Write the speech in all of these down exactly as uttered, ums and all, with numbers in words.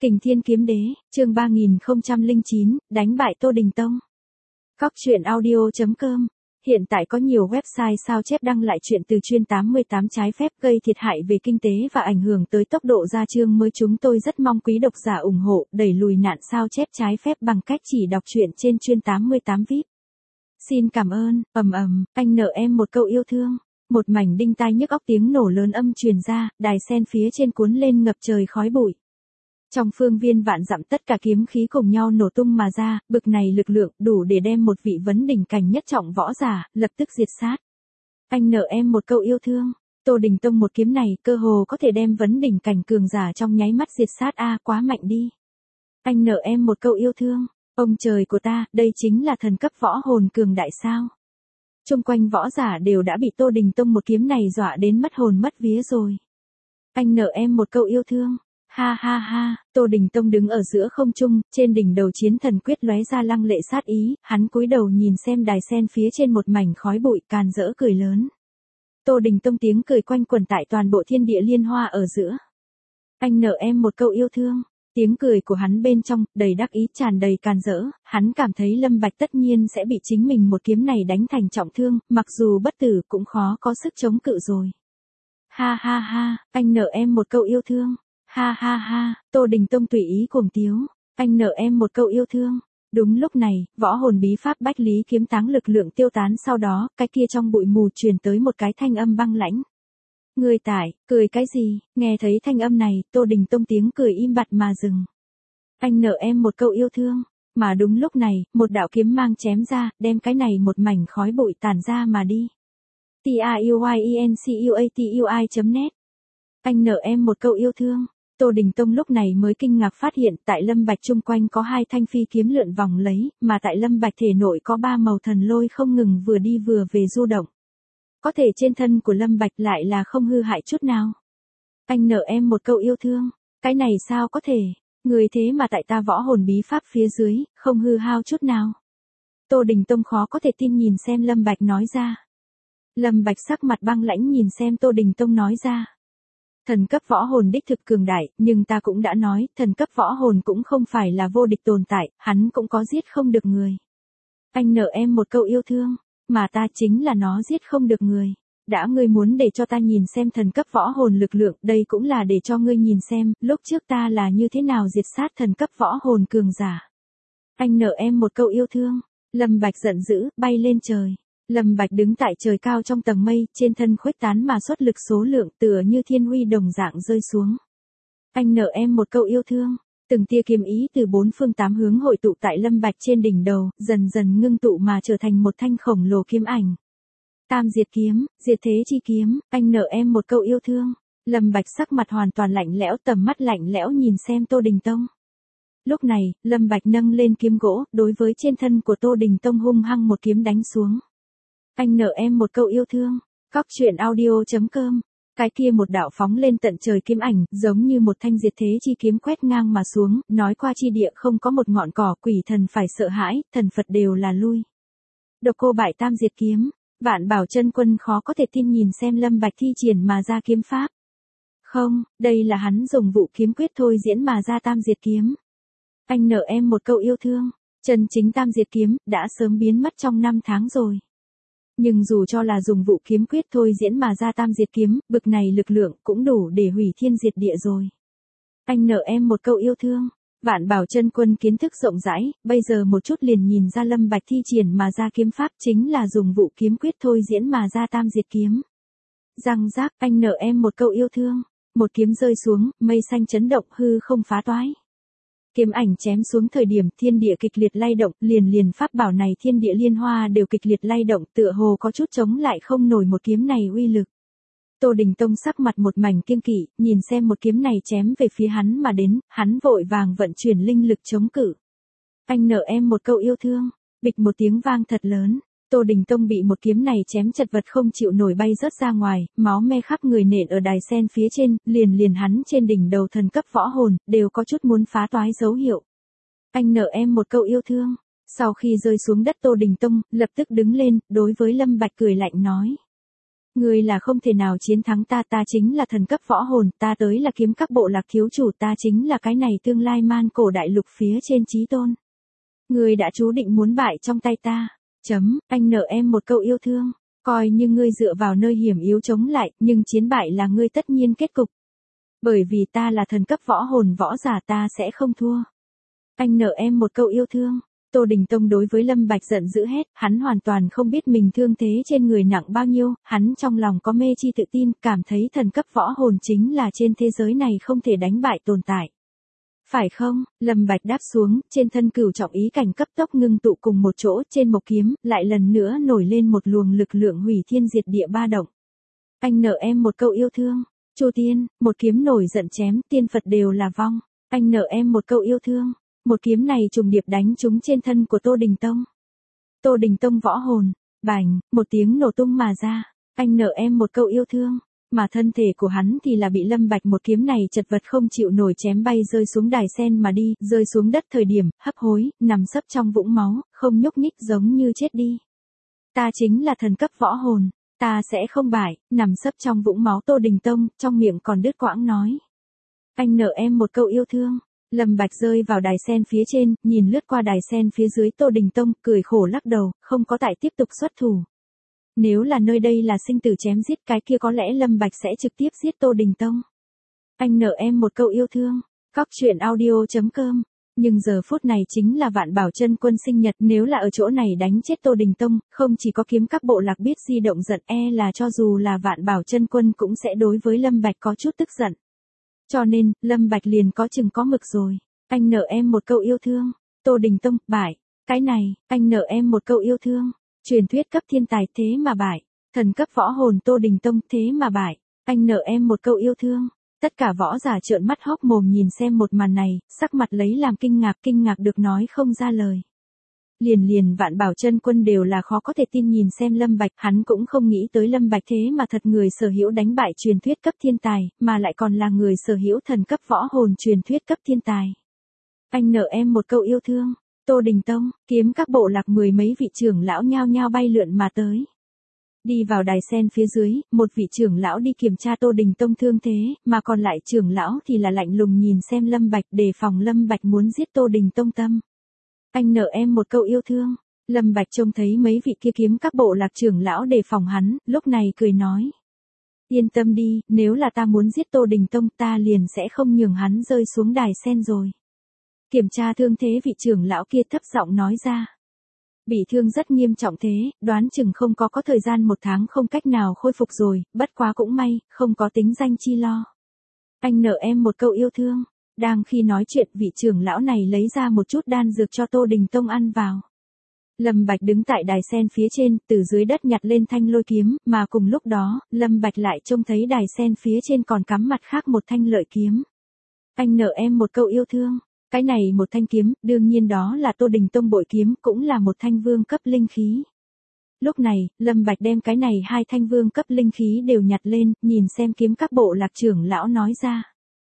Kình Thiên Kiếm Đế, chương ba nghìn không trăm lẻ chín, đánh bại Tô Đình Tông. Cóc truyện audio chấm com. Hiện tại có nhiều website sao chép đăng lại chuyện từ chuyên tám mươi tám trái phép gây thiệt hại về kinh tế và ảnh hưởng tới tốc độ ra chương mới. Chúng tôi rất mong quý độc giả ủng hộ, đẩy lùi nạn sao chép trái phép bằng cách chỉ đọc truyện trên chuyên tám mươi tám vi ai pi. Xin cảm ơn. Ầm ầm, anh nợ em một câu yêu thương. Một mảnh đinh tai nhức óc tiếng nổ lớn âm truyền ra, đài sen phía trên cuốn lên ngập trời khói bụi. Trong phương viên vạn dặm tất cả kiếm khí cùng nhau nổ tung mà ra, bực này lực lượng đủ để đem một vị vấn đỉnh cảnh nhất trọng võ giả, lập tức diệt sát. Anh nợ em một câu yêu thương. Tô Đình Tông một kiếm này cơ hồ có thể đem vấn đỉnh cảnh cường giả trong nháy mắt diệt sát. A quá mạnh đi. Anh nợ em một câu yêu thương. Ông trời của ta, đây chính là thần cấp võ hồn cường đại sao. Trung quanh võ giả đều đã bị Tô Đình Tông một kiếm này dọa đến mất hồn mất vía rồi. Anh nợ em một câu yêu thương. Ha ha ha, Tô Đình Tông đứng ở giữa không trung, trên đỉnh đầu chiến thần quyết lóe ra lăng lệ sát ý, hắn cúi đầu nhìn xem đài sen phía trên một mảnh khói bụi, càn rỡ cười lớn. Tô Đình Tông tiếng cười quanh quẩn tại toàn bộ thiên địa liên hoa ở giữa. Anh nợ em một câu yêu thương. Tiếng cười của hắn bên trong, đầy đắc ý, tràn đầy càn rỡ, hắn cảm thấy Lâm Bạch tất nhiên sẽ bị chính mình một kiếm này đánh thành trọng thương, mặc dù bất tử cũng khó có sức chống cự rồi. Ha ha ha, anh nợ em một câu yêu thương. Ha ha ha, Tô Đình Tông tùy ý cuồng tiếu, anh nợ em một câu yêu thương. Đúng lúc này, võ hồn bí pháp bách lý kiếm táng lực lượng tiêu tán, sau đó, cái kia trong bụi mù truyền tới một cái thanh âm băng lãnh. Người tải, cười cái gì? Nghe thấy thanh âm này, Tô Đình Tông tiếng cười im bặt mà dừng. Anh nợ em một câu yêu thương. Mà đúng lúc này, một đạo kiếm mang chém ra, đem cái này một mảnh khói bụi tản ra mà đi. T A U Y E N C U A T U I chấm net. Anh nợ em một câu yêu thương. Tô Đình Tông lúc này mới kinh ngạc phát hiện tại Lâm Bạch chung quanh có hai thanh phi kiếm lượn vòng lấy, mà tại Lâm Bạch thể nội có ba màu thần lôi không ngừng vừa đi vừa về du động. Có thể trên thân của Lâm Bạch lại là không hư hại chút nào. Anh nợ em một câu yêu thương. Cái này sao có thể? Người thế mà tại ta võ hồn bí pháp phía dưới, không hư hao chút nào. Tô Đình Tông khó có thể tin nhìn xem Lâm Bạch nói ra. Lâm Bạch sắc mặt băng lãnh nhìn xem Tô Đình Tông nói ra. Thần cấp võ hồn đích thực cường đại, nhưng ta cũng đã nói, thần cấp võ hồn cũng không phải là vô địch tồn tại, hắn cũng có giết không được người. Anh nợ em một câu yêu thương, mà ta chính là nó giết không được người. Đã ngươi muốn để cho ta nhìn xem thần cấp võ hồn lực lượng, đây cũng là để cho ngươi nhìn xem, lúc trước ta là như thế nào diệt sát thần cấp võ hồn cường giả. Anh nợ em một câu yêu thương. Lâm Bạch giận dữ, bay lên trời. Lâm Bạch đứng tại trời cao trong tầng mây, trên thân khuếch tán mà xuất lực số lượng tựa như thiên uy đồng dạng rơi xuống. Anh nợ em một câu yêu thương. Từng tia kiếm ý từ bốn phương tám hướng hội tụ tại Lâm Bạch trên đỉnh đầu, dần dần ngưng tụ mà trở thành một thanh khổng lồ kiếm ảnh. Tam diệt kiếm, diệt thế chi kiếm, anh nợ em một câu yêu thương. Lâm Bạch sắc mặt hoàn toàn lạnh lẽo, tầm mắt lạnh lẽo nhìn xem Tô Đình Tông. Lúc này, Lâm Bạch nâng lên kiếm gỗ, đối với trên thân của Tô Đình Tông hung hăng một kiếm đánh xuống. Anh nợ em một câu yêu thương. Cóc truyện audio chấm com. Cái kia một đạo phóng lên tận trời kiếm ảnh, giống như một thanh diệt thế chi kiếm quét ngang mà xuống, nói qua chi địa không có một ngọn cỏ, quỷ thần phải sợ hãi, thần Phật đều là lui. Độc cô bại tam diệt kiếm, Vạn Bảo Chân Quân khó có thể tin nhìn xem Lâm Bạch thi triển mà ra kiếm pháp. Không, đây là hắn dùng vũ kiếm quyết thôi diễn mà ra tam diệt kiếm. Anh nợ em một câu yêu thương. Chân chính tam diệt kiếm, đã sớm biến mất trong năm tháng rồi. Nhưng dù cho là dùng vũ kiếm quyết thôi diễn mà ra tam diệt kiếm, bực này lực lượng cũng đủ để hủy thiên diệt địa rồi. Anh nợ em một câu yêu thương. Vạn Bảo Chân Quân kiến thức rộng rãi, bây giờ một chút liền nhìn ra Lâm Bạch thi triển mà ra kiếm pháp chính là dùng vũ kiếm quyết thôi diễn mà ra tam diệt kiếm. Răng rác, anh nợ em một câu yêu thương. Một kiếm rơi xuống, mây xanh chấn động, hư không phá toái. Kiếm ảnh chém xuống thời điểm thiên địa kịch liệt lay động, liền liền pháp bảo này thiên địa liên hoa đều kịch liệt lay động, tựa hồ có chút chống lại không nổi một kiếm này uy lực. Tô Đình Tông sắc mặt một mảnh kiêng kỵ, nhìn xem một kiếm này chém về phía hắn mà đến, hắn vội vàng vận chuyển linh lực chống cự. Anh nợ em một câu yêu thương. Bịch một tiếng vang thật lớn. Tô Đình Tông bị một kiếm này chém chật vật không chịu nổi bay rớt ra ngoài, máu me khắp người nện ở đài sen phía trên, liền liền hắn trên đỉnh đầu thần cấp võ hồn, đều có chút muốn phá toái dấu hiệu. Anh nợ em một câu yêu thương. Sau khi rơi xuống đất Tô Đình Tông, lập tức đứng lên, đối với Lâm Bạch cười lạnh nói. Ngươi là không thể nào chiến thắng ta, ta chính là thần cấp võ hồn, ta tới là kiếm các bộ lạc thiếu chủ, ta chính là cái này tương lai man cổ đại lục phía trên chí tôn. Ngươi đã chú định muốn bại trong tay ta. Chấm, anh nợ em một câu yêu thương. Coi như ngươi dựa vào nơi hiểm yếu chống lại, nhưng chiến bại là ngươi tất nhiên kết cục. Bởi vì ta là thần cấp võ hồn võ giả, ta sẽ không thua. Anh nợ em một câu yêu thương. Tô Đình Tông đối với Lâm Bạch giận dữ hét, hắn hoàn toàn không biết mình thương thế trên người nặng bao nhiêu, hắn trong lòng có mê chi tự tin, cảm thấy thần cấp võ hồn chính là trên thế giới này không thể đánh bại tồn tại. Phải không? Lâm Bạch đáp xuống, trên thân cửu trọng ý cảnh cấp tốc ngưng tụ cùng một chỗ, trên mộc kiếm, lại lần nữa nổi lên một luồng lực lượng hủy thiên diệt địa ba động. Anh nợ em một câu yêu thương. Chu Tiên, một kiếm nổi giận chém, tiên Phật đều là vong. Anh nợ em một câu yêu thương. Một kiếm này trùng điệp đánh trúng trên thân của Tô Đình Tông. Tô Đình Tông võ hồn, bành, một tiếng nổ tung mà ra. Anh nợ em một câu yêu thương. Mà thân thể của hắn thì là bị Lâm Bạch một kiếm này chật vật không chịu nổi chém bay rơi xuống đài sen mà đi, rơi xuống đất thời điểm, hấp hối, nằm sấp trong vũng máu, không nhúc nhích giống như chết đi. Ta chính là thần cấp võ hồn, ta sẽ không bại, nằm sấp trong vũng máu Tô Đình Tông, trong miệng còn đứt quãng nói. Anh nợ em một câu yêu thương. Lâm Bạch rơi vào đài sen phía trên, nhìn lướt qua đài sen phía dưới Tô Đình Tông, cười khổ lắc đầu, không có tại tiếp tục xuất thủ. Nếu là nơi đây là sinh tử chém giết, cái kia có lẽ Lâm Bạch sẽ trực tiếp giết Tô Đình Tông. Anh nợ em một câu yêu thương. Cóc truyện audio chấm com. Nhưng giờ phút này chính là Vạn Bảo Chân Quân sinh nhật, nếu là ở chỗ này đánh chết Tô Đình Tông, không chỉ có kiếm các bộ lạc biết di động giận, e là cho dù là Vạn Bảo Chân Quân cũng sẽ đối với Lâm Bạch có chút tức giận. Cho nên, Lâm Bạch liền có chừng có mực rồi. Anh nợ em một câu yêu thương. Tô Đình Tông, bại. Cái này, anh nợ em một câu yêu thương. Truyền thuyết cấp thiên tài thế mà bại. Thần cấp võ hồn Tô Đình Tông thế mà bại. Anh nợ em một câu yêu thương. Tất cả võ giả trợn mắt hốc mồm nhìn xem một màn này, sắc mặt lấy làm kinh ngạc, kinh ngạc được nói không ra lời. Liền liền Vạn Bảo Chân Quân đều là khó có thể tin nhìn xem Lâm Bạch, hắn cũng không nghĩ tới Lâm Bạch thế mà thật người sở hữu đánh bại truyền thuyết cấp thiên tài, mà lại còn là người sở hữu thần cấp võ hồn truyền thuyết cấp thiên tài. Anh nợ em một câu yêu thương. Tô Đình Tông, kiếm các bộ lạc mười mấy vị trưởng lão nhao nhao bay lượn mà tới. Đi vào đài sen phía dưới, một vị trưởng lão đi kiểm tra Tô Đình Tông thương thế, mà còn lại trưởng lão thì là lạnh lùng nhìn xem Lâm Bạch, đề phòng Lâm Bạch muốn giết Tô Đình Tông tâm. Anh nợ em một câu yêu thương. Lâm Bạch trông thấy mấy vị kia kiếm các bộ lạc trưởng lão đề phòng hắn, lúc này cười nói. Yên tâm đi, nếu là ta muốn giết Tô Đình Tông ta liền sẽ không nhường hắn rơi xuống đài sen rồi. Kiểm tra thương thế vị trưởng lão kia thấp giọng nói ra. Bị thương rất nghiêm trọng thế, đoán chừng không có có thời gian một tháng không cách nào khôi phục rồi, bất quá cũng may, không có tính danh chi lo. Anh nợ em một câu yêu thương. Đang khi nói chuyện vị trưởng lão này lấy ra một chút đan dược cho Tô Đình Tông ăn vào. Lâm Bạch đứng tại đài sen phía trên, từ dưới đất nhặt lên thanh lôi kiếm, mà cùng lúc đó, Lâm Bạch lại trông thấy đài sen phía trên còn cắm mặt khác một thanh lợi kiếm. Anh nợ em một câu yêu thương. Cái này một thanh kiếm, đương nhiên đó là Tô Đình Tông bội kiếm, cũng là một thanh vương cấp linh khí. Lúc này, Lâm Bạch đem cái này hai thanh vương cấp linh khí đều nhặt lên, nhìn xem kiếm các bộ lạc trưởng lão nói ra.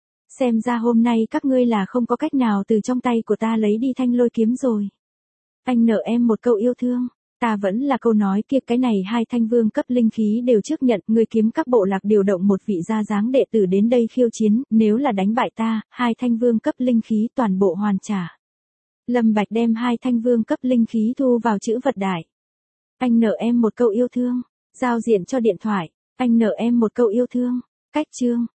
Xem ra hôm nay các ngươi là không có cách nào từ trong tay của ta lấy đi thanh lôi kiếm rồi. Anh nợ em một câu yêu thương. Ta vẫn là câu nói kia, cái này hai thanh vương cấp linh khí đều trước nhận, người kiếm các bộ lạc điều động một vị gia dáng đệ tử đến đây khiêu chiến, nếu là đánh bại ta, hai thanh vương cấp linh khí toàn bộ hoàn trả. Lâm Bạch đem hai thanh vương cấp linh khí thu vào chữ vật đại. Anh nợ em một câu yêu thương. Giao diện cho điện thoại. Anh nợ em một câu yêu thương. Cách chương.